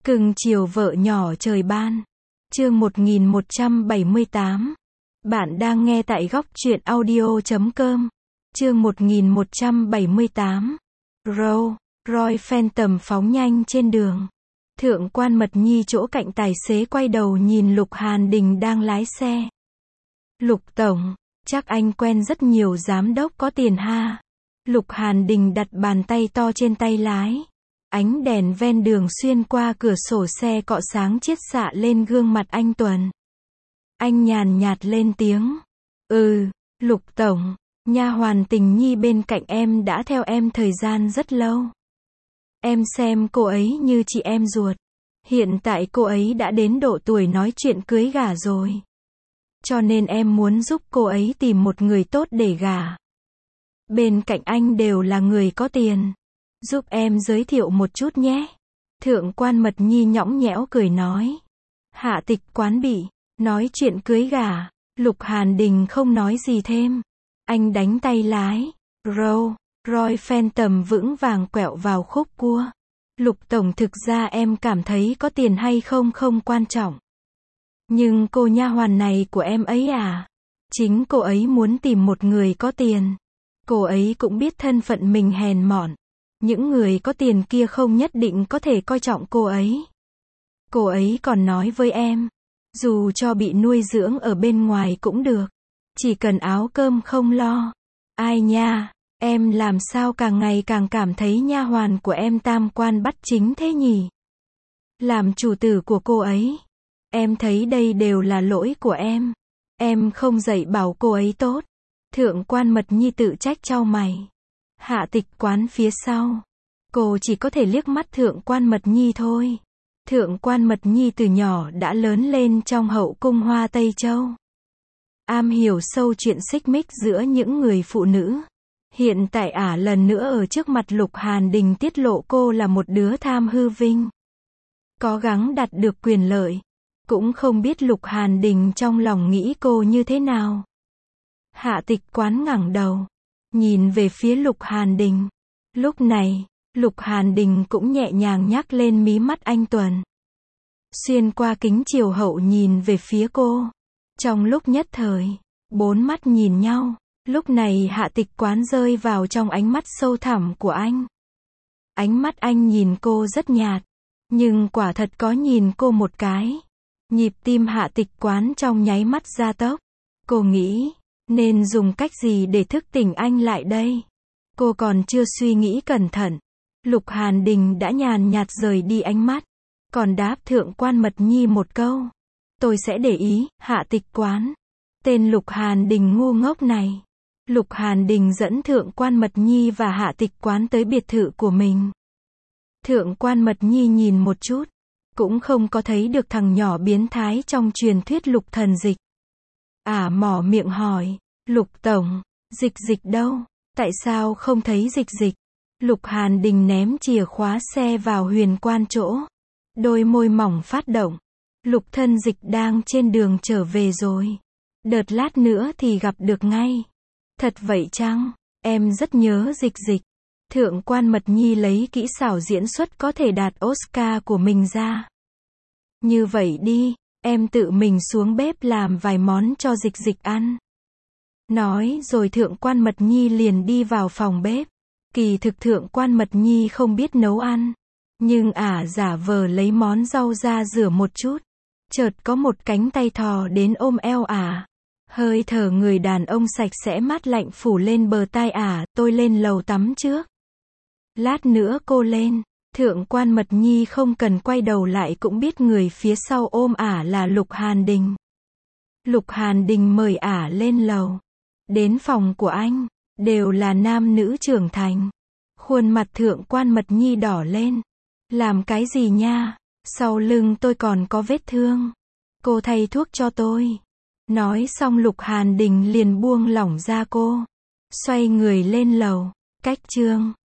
Cưng chiều vợ nhỏ trời ban. Chương 1178. Bạn đang nghe tại góc truyện audio.com. Chương 1178. Roy Phantom phóng nhanh trên đường. Thượng quan Mật Nhi chỗ cạnh tài xế quay đầu nhìn Lục Hàn Đình đang lái xe. Lục tổng, chắc anh quen rất nhiều giám đốc có tiền ha. Lục Hàn Đình đặt bàn tay to trên tay lái. Ánh đèn ven đường xuyên qua cửa sổ xe cọ sáng chiết xạ lên gương mặt anh Tuần. Anh nhàn nhạt lên tiếng. Lục tổng, nha hoàn Tình Nhi bên cạnh em đã theo em thời gian rất lâu. Em xem cô ấy như chị em ruột. Hiện tại cô ấy đã đến độ tuổi nói chuyện cưới gả rồi. Cho nên em muốn giúp cô ấy tìm một người tốt để gả. Bên cạnh anh đều là người có tiền. Giúp em giới thiệu một chút nhé. Thượng quan Mật Nhi nhõng nhẽo cười nói. Hạ Tịch Quán bị nói chuyện cưới gả. Lục Hàn Đình không nói gì thêm. Anh đánh tay lái. Roy Phantom vững vàng quẹo vào khúc cua. Lục tổng, thực ra em cảm thấy có tiền hay không không quan trọng. Nhưng cô nha hoàn này của em ấy à? Chính cô ấy muốn tìm một người có tiền. Cô ấy cũng biết thân phận mình hèn mọn. Những người có tiền kia không nhất định có thể coi trọng cô ấy. Cô ấy còn nói với em, dù cho bị nuôi dưỡng ở bên ngoài cũng được. Chỉ cần áo cơm không lo. Ai nha, em làm sao càng ngày càng cảm thấy nha hoàn của em tam quan bắt chính thế nhỉ? Làm chủ tử của cô ấy. Em thấy đây đều là lỗi của em. Em không dạy bảo cô ấy tốt. Thượng quan Mật Nhi tự trách chau mày. Hạ Tịch Quán phía sau. Cô chỉ có thể liếc mắt Thượng quan Mật Nhi thôi. Thượng quan Mật Nhi từ nhỏ đã lớn lên trong hậu cung Hoa Tây Châu. Am hiểu sâu chuyện xích mích giữa những người phụ nữ. Hiện tại lần nữa ở trước mặt Lục Hàn Đình tiết lộ cô là một đứa tham hư vinh. Cố gắng đạt được quyền lợi. Cũng không biết Lục Hàn Đình trong lòng nghĩ cô như thế nào. Hạ Tịch Quán ngẩng đầu. Nhìn về phía Lục Hàn Đình. Lúc này, Lục Hàn Đình cũng nhẹ nhàng nhắc lên mí mắt anh Tuần. Xuyên qua kính chiều hậu nhìn về phía cô. Trong lúc nhất thời, bốn mắt nhìn nhau. Lúc này Hạ Tịch Quán rơi vào trong ánh mắt sâu thẳm của anh. Ánh mắt anh nhìn cô rất nhạt. Nhưng quả thật có nhìn cô một cái. Nhịp tim Hạ Tịch Quán trong nháy mắt gia tốc. Cô nghĩ, nên dùng cách gì để thức tỉnh anh lại đây? Cô còn chưa suy nghĩ cẩn thận. Lục Hàn Đình đã nhàn nhạt rời đi ánh mắt. Còn đáp Thượng quan Mật Nhi một câu. Tôi sẽ để ý, Hạ Tịch Quán. Tên Lục Hàn Đình ngu ngốc này. Lục Hàn Đình dẫn Thượng quan Mật Nhi và Hạ Tịch Quán tới biệt thự của mình. Thượng quan Mật Nhi nhìn một chút. Cũng không có thấy được thằng nhỏ biến thái trong truyền thuyết Lục Thần Dịch. Mỏ miệng hỏi. Lục tổng, dịch đâu? Tại sao không thấy dịch? Lục Hàn Đình ném chìa khóa xe vào huyền quan chỗ. Đôi môi mỏng phát động. Lục Thân Dịch đang trên đường trở về rồi. Đợt lát nữa thì gặp được ngay. Thật vậy chăng? Em rất nhớ dịch. Thượng quan Mật Nhi lấy kỹ xảo diễn xuất có thể đạt Oscar của mình ra. Như vậy đi, em tự mình xuống bếp làm vài món cho dịch ăn. Nói rồi Thượng quan Mật Nhi liền đi vào phòng bếp. Kỳ thực Thượng quan Mật Nhi không biết nấu ăn. Nhưng giả vờ lấy món rau ra rửa một chút. Chợt có một cánh tay thò đến ôm eo Hơi thở người đàn ông sạch sẽ mát lạnh phủ lên bờ tai tôi lên lầu tắm trước. Lát nữa cô lên. Thượng quan Mật Nhi không cần quay đầu lại cũng biết người phía sau ôm là Lục Hàn Đình. Lục Hàn Đình mời lên lầu. Đến phòng của anh. Đều là nam nữ trưởng thành. Khuôn mặt Thượng quan Mật Nhi đỏ lên. Làm cái gì nha? Sau lưng tôi còn có vết thương. Cô thay thuốc cho tôi. Nói xong Lục Hàn Đình liền buông lỏng ra cô. Xoay người lên lầu. Cách chương